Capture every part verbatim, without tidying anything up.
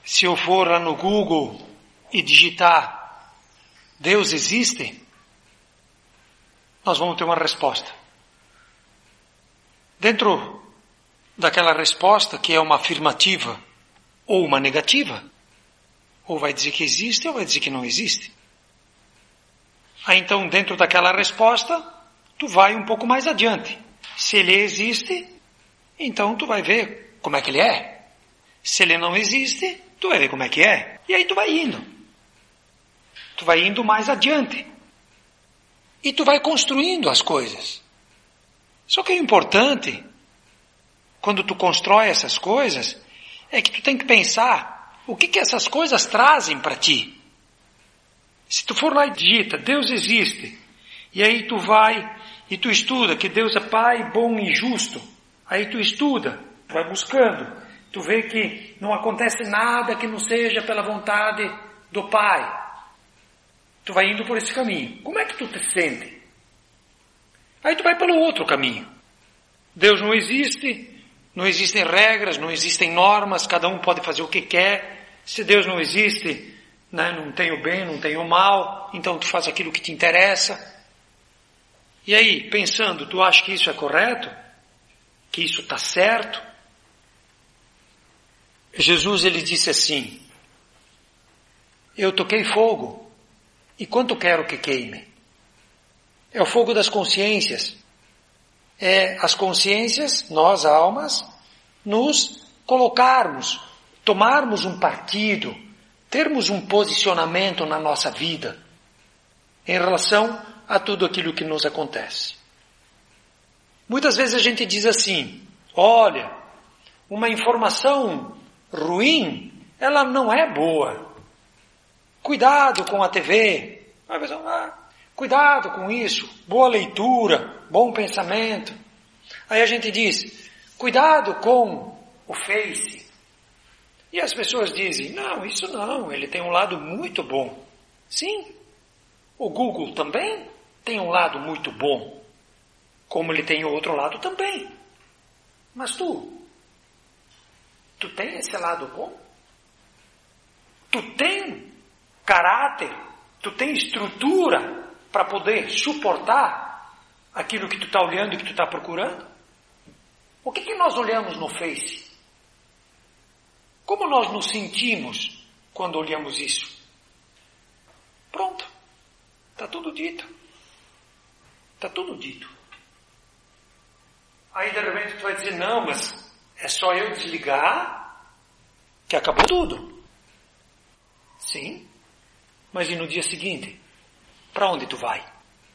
Se eu for lá no Google e digitar Deus existe, nós vamos ter uma resposta. Dentro daquela resposta, que é uma afirmativa ou uma negativa, ou vai dizer que existe ou vai dizer que não existe. Aí então, dentro daquela resposta, tu vai um pouco mais adiante. Se ele existe, então tu vai ver como é que ele é. Se ele não existe, tu vai ver como é que é. E aí tu vai indo. Tu vai indo mais adiante. E tu vai construindo as coisas. Só que o importante, quando tu constrói essas coisas, é que tu tem que pensar o que que essas coisas trazem para ti. Se tu for lá e digita, Deus existe, e aí tu vai e tu estuda que Deus é Pai bom e justo, aí tu estuda, vai buscando, tu vê que não acontece nada que não seja pela vontade do Pai. Tu vai indo por esse caminho. Como é que tu te sente? Aí tu vai pelo outro caminho. Deus não existe, não existem regras, não existem normas, cada um pode fazer o que quer. Se Deus não existe, né, não tem o bem, não tem o mal, então tu faz aquilo que te interessa. E aí, pensando, tu acha que isso é correto? Que isso está certo? Jesus, ele disse assim: eu toquei fogo, e quanto quero que queime? É o fogo das consciências. É as consciências, nós almas, nos colocarmos, tomarmos um partido, termos um posicionamento na nossa vida em relação a tudo aquilo que nos acontece. Muitas vezes a gente diz assim: olha, uma informação ruim, ela não é boa. Cuidado com a T V. Uma pessoa, ah, cuidado com isso. Boa leitura, bom pensamento. Aí a gente diz: cuidado com o Face. E as pessoas dizem: não, isso não, ele tem um lado muito bom. Sim, o Google também tem um lado muito bom, como ele tem o outro lado também. Mas tu, tu tem esse lado bom? Tu tem caráter, tu tem estrutura para poder suportar aquilo que tu está olhando e que tu está procurando? O que que nós olhamos no Face? Como nós nos sentimos quando olhamos isso? Pronto. Está tudo dito. Está tudo dito. Aí de repente tu vai dizer: não, mas é só eu desligar que acabou tudo. Sim. Mas e no dia seguinte? Para onde tu vai?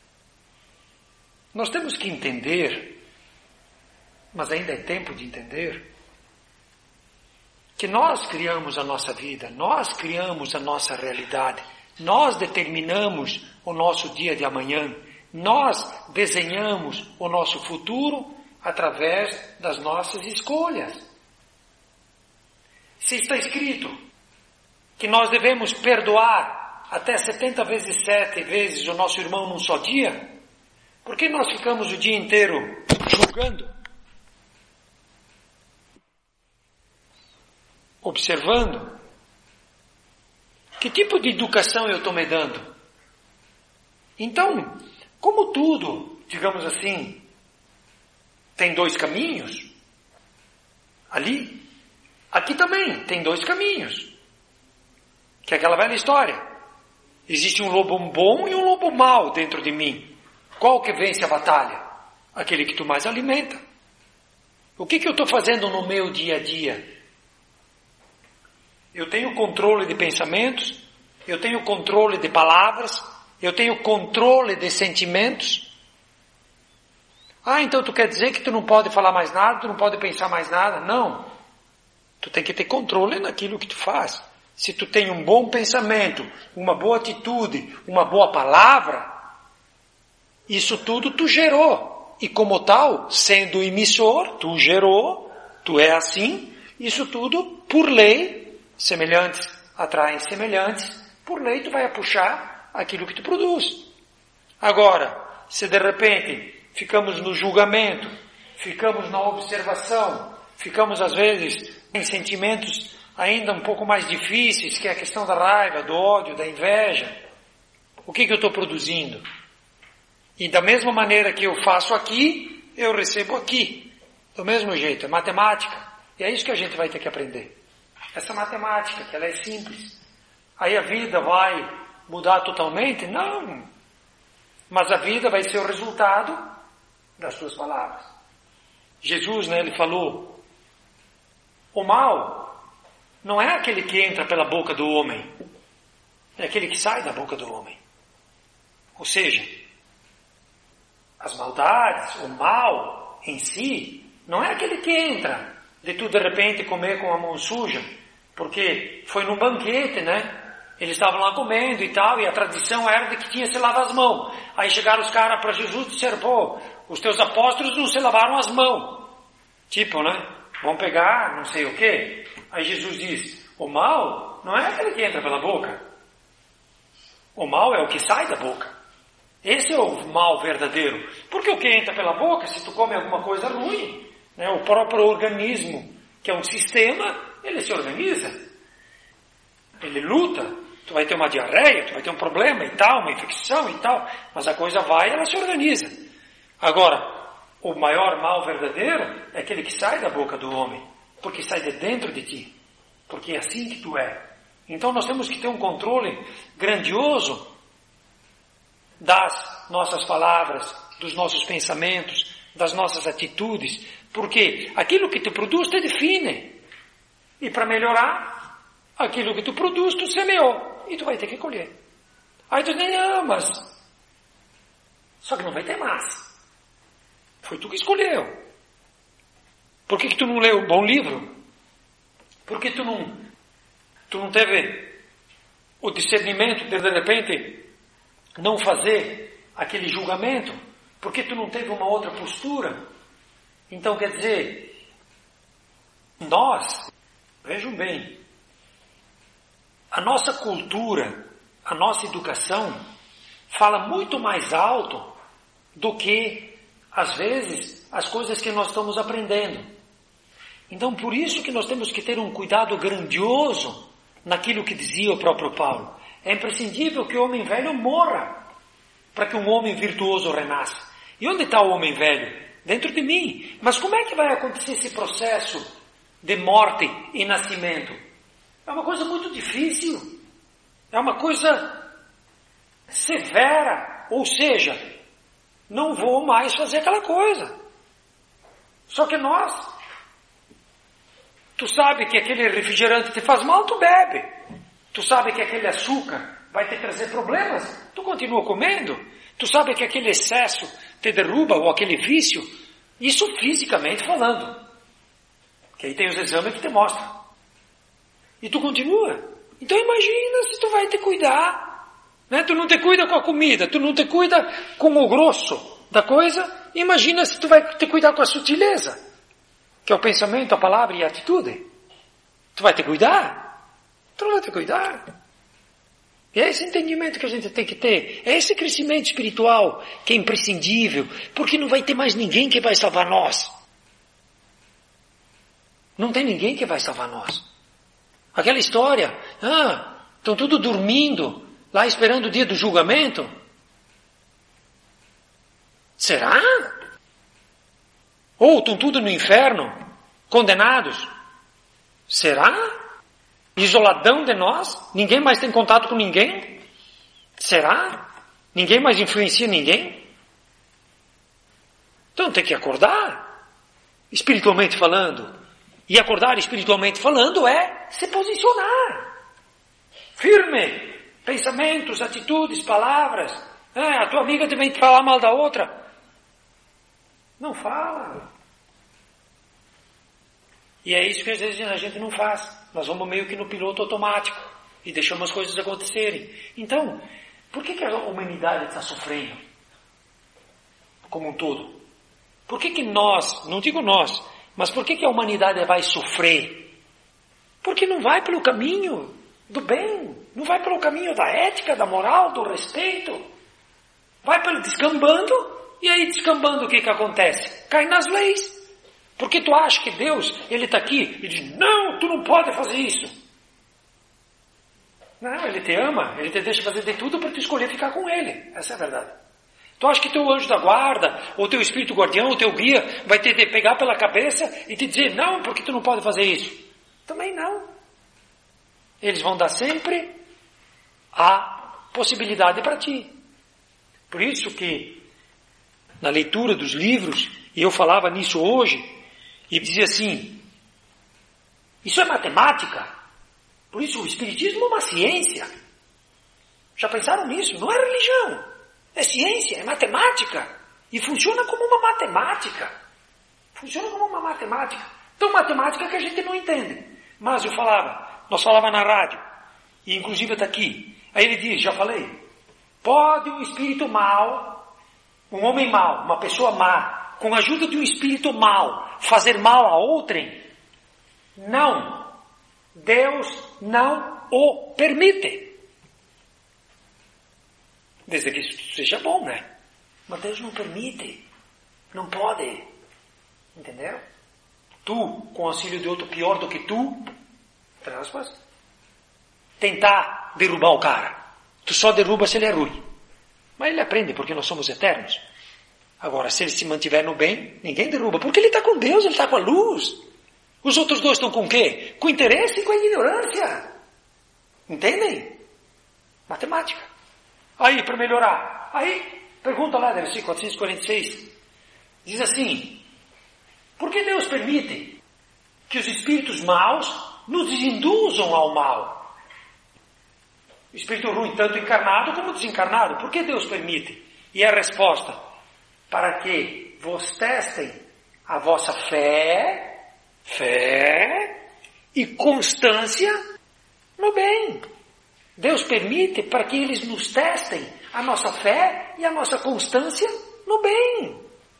Nós temos que entender, mas ainda é tempo de entender, que nós criamos a nossa vida, nós criamos a nossa realidade, nós determinamos o nosso dia de amanhã, nós desenhamos o nosso futuro através das nossas escolhas. Se está escrito que nós devemos perdoar até setenta vezes sete vezes o nosso irmão num só dia, por que nós ficamos o dia inteiro julgando? Observando? Que tipo de educação eu estou me dando? Então, como tudo, digamos assim, tem dois caminhos, ali, aqui também tem dois caminhos. Que é aquela velha história. Existe um lobo bom e um lobo mau dentro de mim. Qual que vence a batalha? Aquele que tu mais alimenta. O que que eu estou fazendo no meu dia a dia? Eu tenho controle de pensamentos, eu tenho controle de palavras, eu tenho controle de sentimentos. Ah, então tu quer dizer que tu não pode falar mais nada, tu não pode pensar mais nada? Não. Tu tem que ter controle naquilo que tu faz. Se tu tem um bom pensamento, uma boa atitude, uma boa palavra, isso tudo tu gerou. E como tal, sendo emissor, tu gerou, tu é assim, isso tudo por lei, semelhantes atraem semelhantes, por lei tu vai puxar aquilo que tu produz. Agora, se de repente ficamos no julgamento, ficamos na observação, ficamos às vezes em sentimentos ainda um pouco mais difíceis, que é a questão da raiva, do ódio, da inveja. O que, que eu estou produzindo? E da mesma maneira que eu faço aqui, eu recebo aqui. Do mesmo jeito, é matemática. E é isso que a gente vai ter que aprender. Essa matemática, que ela é simples. Aí a vida vai mudar totalmente? Não. Mas a vida vai ser o resultado das suas palavras. Jesus, né, ele falou, o mal não é aquele que entra pela boca do homem, é aquele que sai da boca do homem. Ou seja, as maldades, o mal em si, não é aquele que entra de tu de repente comer com a mão suja, porque foi num banquete, né? Eles estavam lá comendo e tal, e a tradição era de que tinha que se lavar as mãos. Aí chegaram os caras para Jesus e disseram, pô, os teus apóstolos não se lavaram as mãos. Tipo, né? Vão pegar não sei o quê. Aí Jesus diz, o mal não é aquele que entra pela boca. O mal é o que sai da boca. Esse é o mal verdadeiro. Porque o que entra pela boca, se tu come alguma coisa ruim, né, o próprio organismo, que é um sistema, ele se organiza. Ele luta. Tu vai ter uma diarreia, tu vai ter um problema e tal, uma infecção e tal. Mas a coisa vai e ela se organiza. Agora, o maior mal verdadeiro é aquele que sai da boca do homem. Porque sai de dentro de ti. Porque é assim que tu é. Então nós temos que ter um controle grandioso das nossas palavras, dos nossos pensamentos, das nossas atitudes, porque aquilo que tu produz te define. E para melhorar, aquilo que tu produz, tu semeou, e tu vai ter que colher. Aí tu diz, não, mas... Só que não vai ter mais. Foi tu que escolheu. Por que que tu não leu um bom livro? Por que tu não, tu não teve o discernimento de, de repente, não fazer aquele julgamento? Por que tu não teve uma outra postura? Então, quer dizer, nós, vejam bem, a nossa cultura, a nossa educação, fala muito mais alto do que, às vezes, as coisas que nós estamos aprendendo. Então, por isso que nós temos que ter um cuidado grandioso naquilo que dizia o próprio Paulo. É imprescindível que o homem velho morra para que um homem virtuoso renasça. E onde está o homem velho? Dentro de mim. Mas como é que vai acontecer esse processo de morte e nascimento? É uma coisa muito difícil. É uma coisa severa. Ou seja, não vou mais fazer aquela coisa. Só que nós... Tu sabe que aquele refrigerante te faz mal, tu bebe. Tu sabe que aquele açúcar vai te trazer problemas, tu continua comendo. Tu sabe que aquele excesso te derruba, ou aquele vício, isso fisicamente falando. Que aí tem os exames que te mostram. E tu continua. Então imagina se tu vai te cuidar. Né? Tu não te cuida com a comida, tu não te cuida com o grosso da coisa. Imagina se tu vai te cuidar com a sutileza. Que é o pensamento, a palavra e a atitude. Tu vai te cuidar? Tu não vai te cuidar. E é esse entendimento que a gente tem que ter. É esse crescimento espiritual que é imprescindível. Porque não vai ter mais ninguém que vai salvar nós. Não tem ninguém que vai salvar nós. Aquela história, ah, estão tudo dormindo, lá esperando o dia do julgamento. Será? Ou estão tudo no inferno, condenados. Será? Isoladão de nós? Ninguém mais tem contato com ninguém? Será? Ninguém mais influencia ninguém? Então tem que acordar, espiritualmente falando. E acordar espiritualmente falando é se posicionar. Firme. Pensamentos, atitudes, palavras. Ah, a tua amiga também te falar mal da outra. Não fala. E é isso que às vezes a gente não faz. Nós vamos meio que no piloto automático e deixamos as coisas acontecerem. Então, por que que a humanidade está sofrendo? Como um todo. Por que que nós, não digo nós, mas por que que a humanidade vai sofrer? Porque não vai pelo caminho do bem, não vai pelo caminho da ética, da moral, do respeito. Vai pelo descambando. E aí, descambando, o que que acontece? Cai nas leis. Porque tu acha que Deus, Ele está aqui e diz, não, tu não pode fazer isso. Não, Ele te ama, Ele te deixa fazer de tudo para tu escolher ficar com Ele. Essa é a verdade. Tu acha que teu anjo da guarda, ou teu espírito guardião, ou teu guia, vai te pegar pela cabeça e te dizer, não, porque tu não pode fazer isso? Também não. Eles vão dar sempre a possibilidade para ti. Por isso que, na leitura dos livros, e eu falava nisso hoje, e dizia assim, isso é matemática. Por isso o Espiritismo é uma ciência. Já pensaram nisso? Não é religião. É ciência, é matemática. E funciona como uma matemática. Funciona como uma matemática. Então matemática que a gente não entende. Mas eu falava, nós falava na rádio, e inclusive está aqui. Aí ele diz, já falei, pode um espírito mau, um homem mau, uma pessoa má, com a ajuda de um espírito mau, fazer mal a outrem? Não. Deus não o permite. Desde que isso seja bom, né? Mas Deus não permite. Não pode. Entendeu? Tu, com auxílio de outro pior do que tu, aspas, tentar derrubar o cara. Tu só derruba se ele é ruim. Mas ele aprende porque nós somos eternos. Agora, se ele se mantiver no bem, ninguém derruba. Porque ele está com Deus, ele está com a luz. Os outros dois estão com o quê? Com interesse e com a ignorância. Entendem? Matemática. Aí, para melhorar. Aí, pergunta lá, deve ser quatrocentos e quarenta e seis. Diz assim, por que Deus permite que os espíritos maus nos induzam ao mal? O espírito ruim, tanto encarnado como desencarnado. Por que Deus permite? E a resposta, para que vos testem a vossa fé, fé e constância no bem. Deus permite para que eles nos testem a nossa fé e a nossa constância no bem.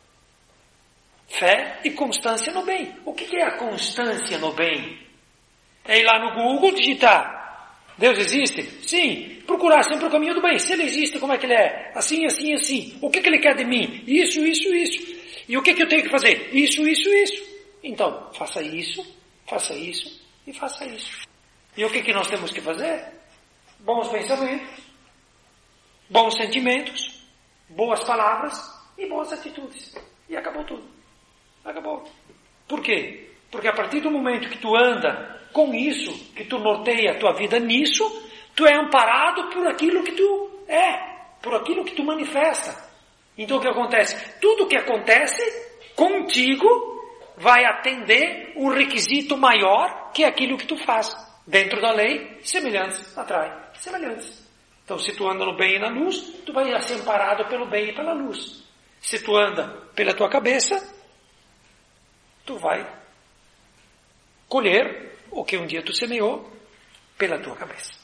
Fé e constância no bem. O que é a constância no bem? É ir lá no Google digitar Deus existe? Sim. Procurar sempre o caminho do bem. Se ele existe, como é que ele é? Assim, assim, assim. O que, que ele quer de mim? Isso, isso, isso. E o que, que eu tenho que fazer? Isso, isso, isso. Então, faça isso, faça isso e faça isso. E o que, que nós temos que fazer? Bons pensamentos, bons sentimentos, boas palavras e boas atitudes. E acabou tudo. Acabou. Por quê? Porque a partir do momento que tu anda com isso, que tu norteia a tua vida nisso, tu é amparado por aquilo que tu é, por aquilo que tu manifesta. Então o que acontece? Tudo que acontece contigo vai atender um requisito maior que aquilo que tu faz. Dentro da lei, semelhantes atrai semelhantes. Então se tu anda no bem e na luz, tu vai ser amparado pelo bem e pela luz. Se tu anda pela tua cabeça, tu vai colher o que um dia tu semeou pela tua cabeça.